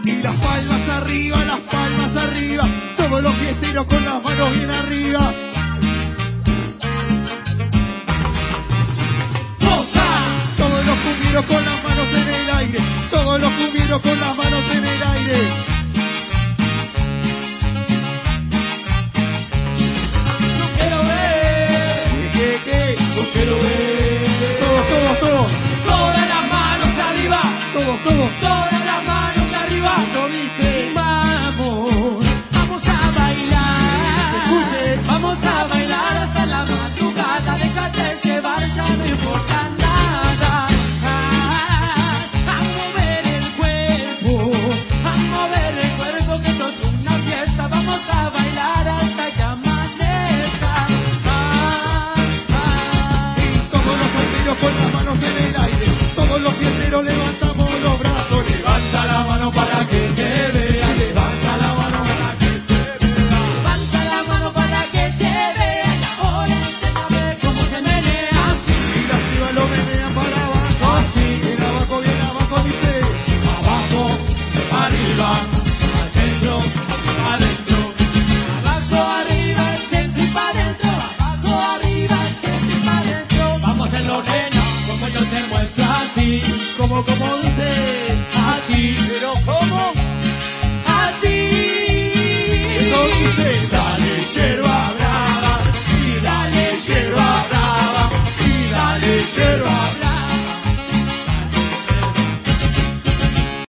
Y las palmas arriba, todos los fiesteros con las manos bien arriba. Todos los cumbieros con las manos en el aire, todos los cumbieros con las manos en el aire. Yo quiero ver, Yo quiero ver. Todos. todas las manos arriba, Todos. todas las manos arriba. Esto dice. Vamos a bailar, Escuche. vamos a bailar hasta la madrugada, déjate llevar, ya no importa nada. A mover el cuerpo, que esto es una fiesta, vamos a bailar hasta que amanezca. Y todos los solteros con las manos en el aire, todos los fiesteros levantamos los brazos. Levanta la mano para que se vea, levanta la mano para que se vea. Levanta la mano para que se vea, y ahora enséñame cómo se menea así. Y las pibas lo menean para abajo, así. Bien abajo, dice. Abajo, arriba, al centro, adentro. Abajo, arriba, al centro y para adentro. Abajo, arriba, al centro y para adentro. Vamos en los nena, como yo te muestro así. Como dice. Así, pero ¿cómo? Así. Esto dice.